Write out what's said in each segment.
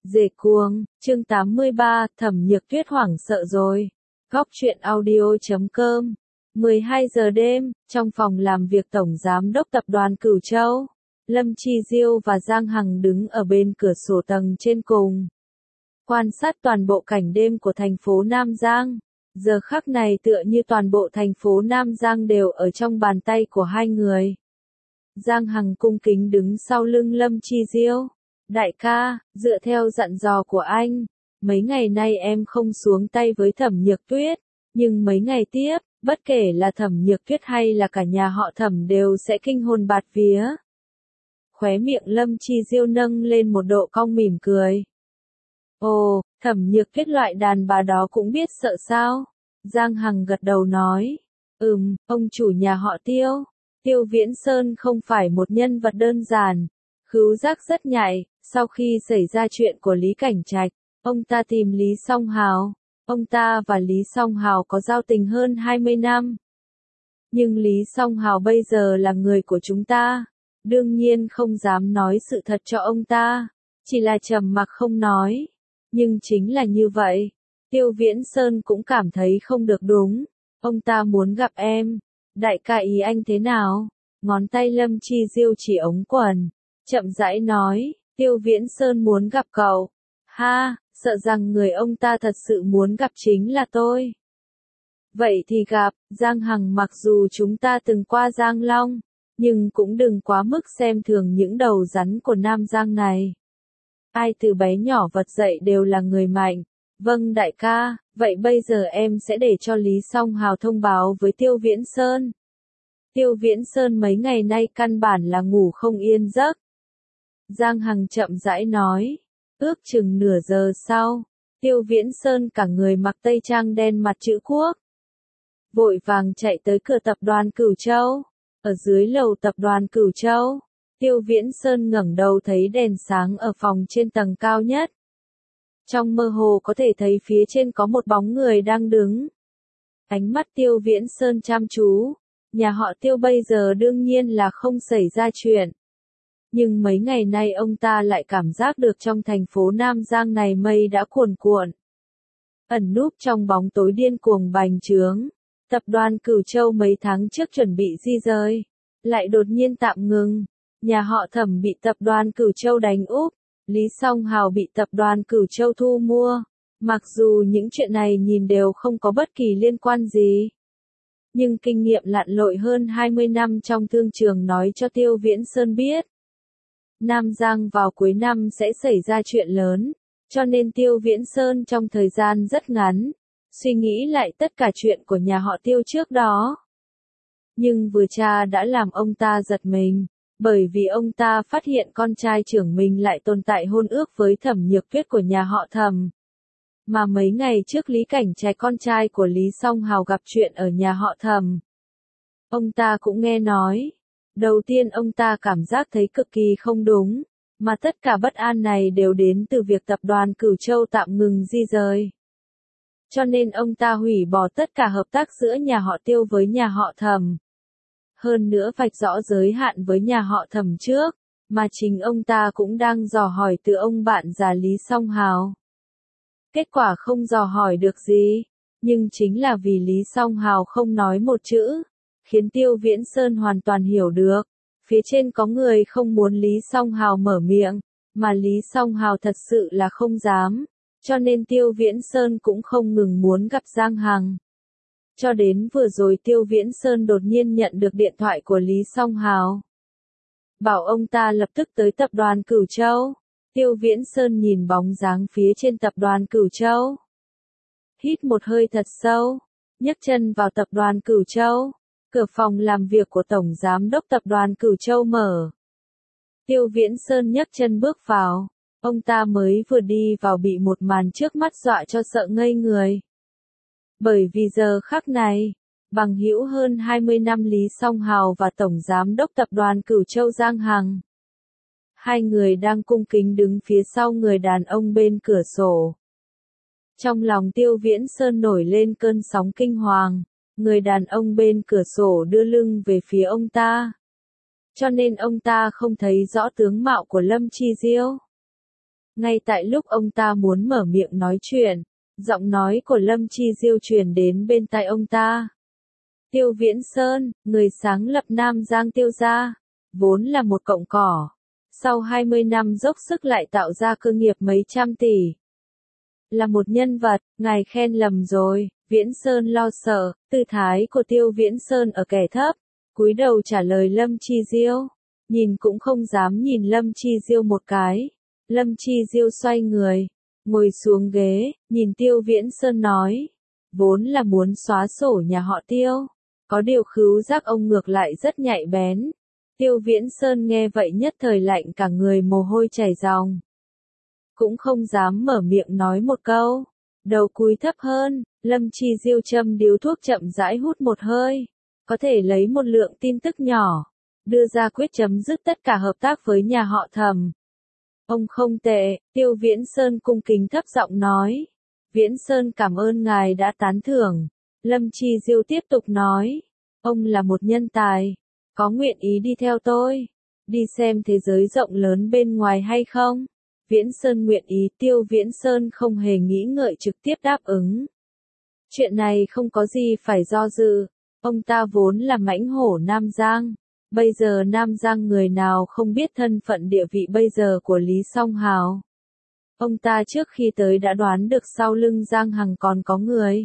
Dề cuồng, chương 83, Thẩm Nhược Tuyết hoảng sợ rồi. Góc truyện audio.com 12 giờ đêm, trong phòng làm việc Tổng Giám đốc Tập đoàn Cửu Châu, Lâm Chi Diêu và Giang Hằng đứng ở bên cửa sổ tầng trên cùng. Quan sát toàn bộ cảnh đêm của thành phố Nam Giang. Giờ khắc này tựa như toàn bộ thành phố Nam Giang đều ở trong bàn tay của hai người. Giang Hằng cung kính đứng sau lưng Lâm Chi Diêu. Đại ca, dựa theo dặn dò của anh, mấy ngày nay em không xuống tay với Thẩm Nhược Tuyết, nhưng mấy ngày tiếp, bất kể là Thẩm Nhược Tuyết hay là cả nhà họ Thẩm đều sẽ kinh hồn bạt vía. Khóe miệng Lâm Chi Diêu nâng lên một độ cong mỉm cười. Ồ, Thẩm Nhược Tuyết loại đàn bà đó cũng biết sợ sao? Giang Hằng gật đầu nói. Ông chủ nhà họ Tiêu, Tiêu Viễn Sơn không phải một nhân vật đơn giản, khứu giác rất nhạy. Sau khi xảy ra chuyện của Lý Cảnh Trạch, ông ta tìm Lý Song Hào. Ông ta và Lý Song Hào có giao tình hơn 20 năm. Nhưng Lý Song Hào bây giờ là người của chúng ta, đương nhiên không dám nói sự thật cho ông ta, chỉ là trầm mặc không nói. Nhưng chính là như vậy, Tiêu Viễn Sơn cũng cảm thấy không được đúng. Ông ta muốn gặp em. Đại ca ý anh thế nào? Ngón tay Lâm Chi Diêu chỉ ống quần, chậm rãi nói. Tiêu Viễn Sơn muốn gặp cậu. Ha, sợ rằng người ông ta thật sự muốn gặp chính là tôi. Vậy thì gặp, Giang Hằng, mặc dù chúng ta từng qua Giang Long, nhưng cũng đừng quá mức xem thường những đầu rắn của Nam Giang này. Ai từ bé nhỏ vật dậy đều là người mạnh. Vâng đại ca, vậy bây giờ em sẽ để cho Lý Song Hào thông báo với Tiêu Viễn Sơn. Tiêu Viễn Sơn mấy ngày nay căn bản là ngủ không yên giấc. Giang Hằng chậm rãi nói. Ước chừng nửa giờ sau, Tiêu Viễn Sơn cả người mặc tây trang đen mặt chữ quốc, vội vàng chạy tới cửa tập đoàn Cửu Châu. Ở dưới lầu tập đoàn Cửu Châu, Tiêu Viễn Sơn ngẩng đầu thấy đèn sáng ở phòng trên tầng cao nhất. Trong mơ hồ có thể thấy phía trên có một bóng người đang đứng. Ánh mắt Tiêu Viễn Sơn chăm chú. Nhà họ Tiêu bây giờ đương nhiên là không xảy ra chuyện. Nhưng mấy ngày nay ông ta lại cảm giác được trong thành phố Nam Giang này mây đã cuồn cuộn. Ẩn núp trong bóng tối điên cuồng bành trướng. Tập đoàn Cửu Châu mấy tháng trước chuẩn bị di rời, lại đột nhiên tạm ngừng. Nhà họ Thẩm bị tập đoàn Cửu Châu đánh úp. Lý Song Hào bị tập đoàn Cửu Châu thu mua. Mặc dù những chuyện này nhìn đều không có bất kỳ liên quan gì, nhưng kinh nghiệm lặn lội hơn 20 năm trong thương trường nói cho Tiêu Viễn Sơn biết. Nam Giang vào cuối năm sẽ xảy ra chuyện lớn, cho nên Tiêu Viễn Sơn trong thời gian rất ngắn, suy nghĩ lại tất cả chuyện của nhà họ Tiêu trước đó. Nhưng vừa tra đã làm ông ta giật mình, bởi vì ông ta phát hiện con trai trưởng mình lại tồn tại hôn ước với Thẩm Nhược Tuyết của nhà họ Thẩm. Mà mấy ngày trước Lý Cảnh Trạch con trai của Lý Song Hào gặp chuyện ở nhà họ Thẩm. Ông ta cũng nghe nói. Đầu tiên ông ta cảm giác thấy cực kỳ không đúng, mà tất cả bất an này đều đến từ việc tập đoàn Cửu Châu tạm ngừng di rời. Cho nên ông ta hủy bỏ tất cả hợp tác giữa nhà họ Tiêu với nhà họ Thẩm. Hơn nữa vạch rõ giới hạn với nhà họ Thẩm trước, mà chính ông ta cũng đang dò hỏi từ ông bạn già Lý Song Hào. Kết quả không dò hỏi được gì, nhưng chính là vì Lý Song Hào không nói một chữ, khiến Tiêu Viễn Sơn hoàn toàn hiểu được. Phía trên có người không muốn Lý Song Hào mở miệng, mà Lý Song Hào thật sự là không dám, cho nên Tiêu Viễn Sơn cũng không ngừng muốn gặp Giang Hằng. Cho đến vừa rồi Tiêu Viễn Sơn đột nhiên nhận được điện thoại của Lý Song Hào, bảo ông ta lập tức tới tập đoàn Cửu Châu. Tiêu Viễn Sơn nhìn bóng dáng phía trên tập đoàn Cửu Châu, hít một hơi thật sâu, nhấc chân vào tập đoàn Cửu Châu. Cửa phòng làm việc của Tổng Giám đốc Tập đoàn Cửu Châu mở. Tiêu Viễn Sơn nhấc chân bước vào. Ông ta mới vừa đi vào bị một màn trước mắt dọa cho sợ ngây người. Bởi vì giờ khắc này, bằng hữu hơn 20 năm Lý Song Hào và Tổng Giám đốc Tập đoàn Cửu Châu Giang Hằng. Hai người đang cung kính đứng phía sau người đàn ông bên cửa sổ. Trong lòng Tiêu Viễn Sơn nổi lên cơn sóng kinh hoàng. Người đàn ông bên cửa sổ đưa lưng về phía ông ta, cho nên ông ta không thấy rõ tướng mạo của Lâm Chi Diêu. Ngay tại lúc ông ta muốn mở miệng nói chuyện, giọng nói của Lâm Chi Diêu truyền đến bên tai ông ta. Tiêu Viễn Sơn, người sáng lập Nam Giang Tiêu gia, vốn là một cọng cỏ. Sau 20 năm dốc sức lại tạo ra cơ nghiệp mấy trăm tỷ. Là một nhân vật, ngài khen lầm rồi. Viễn Sơn lo sợ, tư thái của Tiêu Viễn Sơn ở kẻ thấp, cúi đầu trả lời Lâm Chi Diêu. Nhìn cũng không dám nhìn Lâm Chi Diêu một cái. Lâm Chi Diêu xoay người, ngồi xuống ghế, nhìn Tiêu Viễn Sơn nói. Vốn là muốn xóa sổ nhà họ Tiêu. Có điều khứu giác ông ngược lại rất nhạy bén. Tiêu Viễn Sơn nghe vậy nhất thời lạnh cả người mồ hôi chảy ròng. Cũng không dám mở miệng nói một câu. Đầu cúi thấp hơn, Lâm Chi Diêu châm điếu thuốc chậm rãi hút một hơi. Có thể lấy một lượng tin tức nhỏ. Đưa ra quyết chấm dứt tất cả hợp tác với nhà họ Thẩm. Ông không tệ, Tiêu Viễn Sơn cung kính thấp giọng nói. Viễn Sơn cảm ơn ngài đã tán thưởng. Lâm Chi Diêu tiếp tục nói. Ông là một nhân tài. Có nguyện ý đi theo tôi. Đi xem thế giới rộng lớn bên ngoài hay không? Viễn Sơn nguyện ý. Tiêu Viễn Sơn không hề nghĩ ngợi trực tiếp đáp ứng. Chuyện này không có gì phải do dự. Ông ta vốn là mãnh hổ Nam Giang. Bây giờ Nam Giang người nào không biết thân phận địa vị bây giờ của Lý Song Hào. Ông ta trước khi tới đã đoán được sau lưng Giang Hằng còn có người.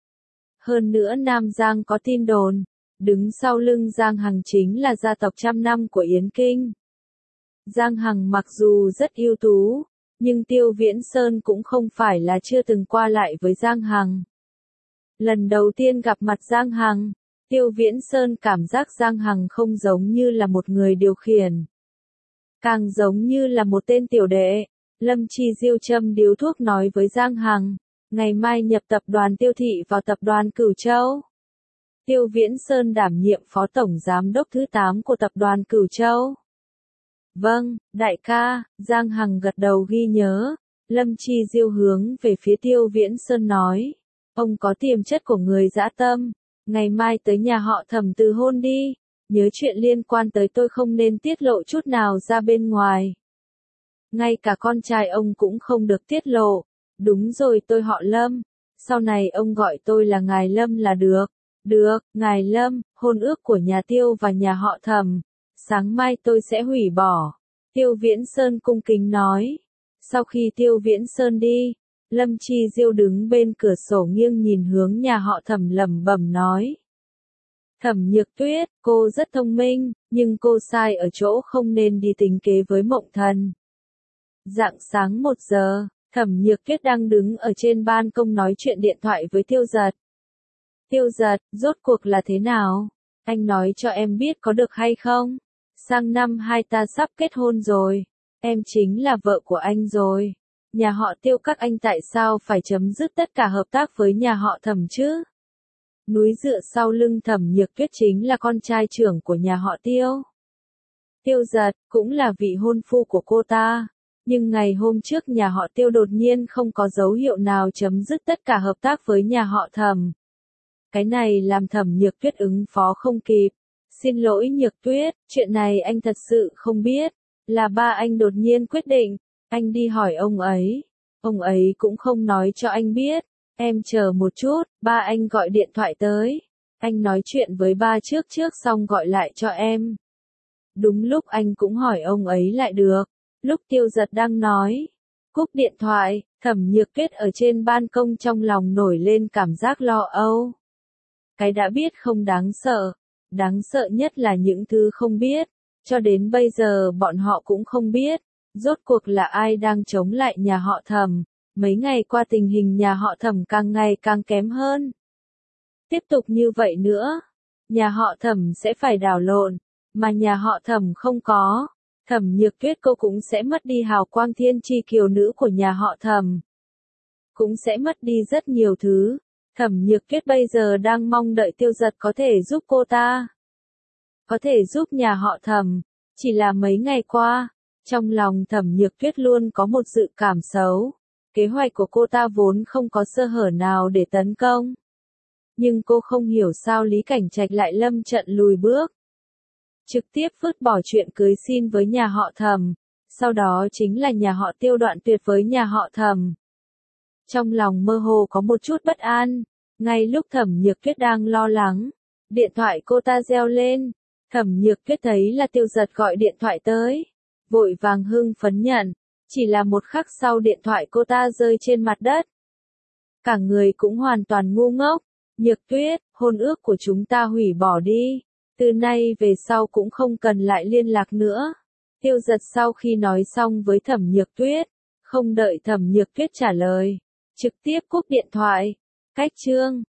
Hơn nữa Nam Giang có tin đồn, đứng sau lưng Giang Hằng chính là gia tộc trăm năm của Yến Kinh. Giang Hằng mặc dù rất ưu tú, nhưng Tiêu Viễn Sơn cũng không phải là chưa từng qua lại với Giang Hằng. Lần đầu tiên gặp mặt Giang Hằng, Tiêu Viễn Sơn cảm giác Giang Hằng không giống như là một người điều khiển. Càng giống như là một tên tiểu đệ. Lâm Chi Diêu châm điếu thuốc nói với Giang Hằng. Ngày mai nhập tập đoàn Tiêu Thị vào tập đoàn Cửu Châu. Tiêu Viễn Sơn đảm nhiệm phó tổng giám đốc thứ 8 của tập đoàn Cửu Châu. Vâng, đại ca, Giang Hằng gật đầu ghi nhớ. Lâm Chi Diêu hướng về phía Tiêu Viễn Sơn nói. Ông có tiềm chất của người dã tâm. Ngày mai tới nhà họ Thẩm từ hôn đi. Nhớ chuyện liên quan tới tôi không nên tiết lộ chút nào ra bên ngoài. Ngay cả con trai ông cũng không được tiết lộ. Đúng rồi, tôi họ Lâm. Sau này ông gọi tôi là ngài Lâm là được. Được, ngài Lâm, hôn ước của nhà Tiêu và nhà họ Thẩm. Sáng mai tôi sẽ hủy bỏ. Tiêu Viễn Sơn cung kính nói. Sau khi Tiêu Viễn Sơn đi, Lâm Chi Diêu đứng bên cửa sổ nghiêng nhìn hướng nhà họ Thẩm lẩm bẩm nói. Thẩm Nhược Tuyết, cô rất thông minh, nhưng cô sai ở chỗ không nên đi tính kế với Mộng Thần. Rạng sáng 1 giờ, Thẩm Nhược Tuyết đang đứng ở trên ban công nói chuyện điện thoại với Tiêu Giật. Tiêu Giật, rốt cuộc là thế nào? Anh nói cho em biết có được hay không? Sang năm hai ta sắp kết hôn rồi. Em chính là vợ của anh rồi. Nhà họ Tiêu các anh tại sao phải chấm dứt tất cả hợp tác với nhà họ Thẩm chứ? Núi dựa sau lưng Thẩm Nhược Tuyết chính là con trai trưởng của nhà họ Tiêu. Tiêu Giật cũng là vị hôn phu của cô ta. Nhưng ngày hôm trước nhà họ Tiêu đột nhiên không có dấu hiệu nào chấm dứt tất cả hợp tác với nhà họ Thẩm. Cái này làm Thẩm Nhược Tuyết ứng phó không kịp. Xin lỗi Nhược Tuyết, chuyện này anh thật sự không biết. Là ba anh đột nhiên quyết định. Anh đi hỏi ông ấy. Ông ấy cũng không nói cho anh biết. Em chờ một chút, ba anh gọi điện thoại tới. Anh nói chuyện với ba trước xong gọi lại cho em. Đúng lúc anh cũng hỏi ông ấy lại được. Lúc Tiêu Giật đang nói. Cúp điện thoại, Thẩm Nhược Tuyết ở trên ban công trong lòng nổi lên cảm giác lo âu. Cái đã biết không đáng sợ. Đáng sợ nhất là những thứ không biết. Cho đến bây giờ bọn họ cũng không biết. Rốt cuộc là ai đang chống lại nhà họ Thẩm. Mấy ngày qua tình hình nhà họ Thẩm càng ngày càng kém hơn. Tiếp tục như vậy nữa, nhà họ Thẩm sẽ phải đảo lộn, mà nhà họ Thẩm không có. Thẩm Nhược Tuyết cô cũng sẽ mất đi hào quang thiên chi kiều nữ của nhà họ Thẩm. Cũng sẽ mất đi rất nhiều thứ. Thẩm Nhược Tuyết bây giờ đang mong đợi Tiêu Giật có thể giúp cô ta. Có thể giúp nhà họ Thẩm. Chỉ là mấy ngày qua, trong lòng Thẩm Nhược Tuyết luôn có một dự cảm xấu. Kế hoạch của cô ta vốn không có sơ hở nào để tấn công. Nhưng cô không hiểu sao Lý Cảnh Trạch lại lâm trận lùi bước. Trực tiếp vứt bỏ chuyện cưới xin với nhà họ Thẩm. sau đó chính là nhà họ Tiêu đoạn tuyệt với nhà họ Thẩm. Trong lòng mơ hồ có một chút bất an, ngay lúc Thẩm Nhược Tuyết đang lo lắng, điện thoại cô ta reo lên, Thẩm Nhược Tuyết thấy là Tiêu Giật gọi điện thoại tới, vội vàng hưng phấn nhận, chỉ là một khắc sau điện thoại cô ta rơi trên mặt đất. Cả người cũng hoàn toàn ngu ngốc, Nhược Tuyết, hôn ước của chúng ta hủy bỏ đi, từ nay về sau cũng không cần lại liên lạc nữa. Tiêu Giật sau khi nói xong với Thẩm Nhược Tuyết, không đợi Thẩm Nhược Tuyết trả lời, trực tiếp cúp điện thoại. Cách chương